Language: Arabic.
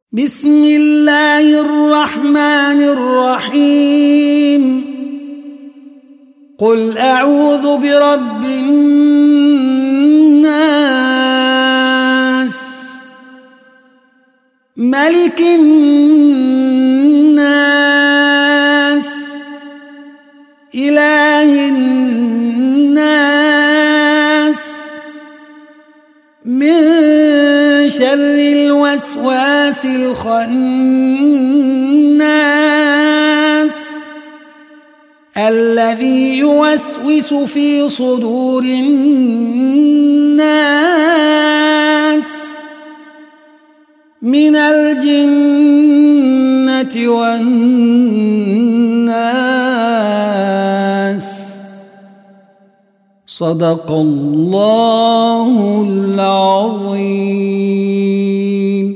بسم الله الرحمن الرحيم قل أعوذ برب الناس ملك الناس إله الناس من شر الوسواس الخناس الذي يوسوس في صدور الناس من الجنة والناس. صدق الله العظيم.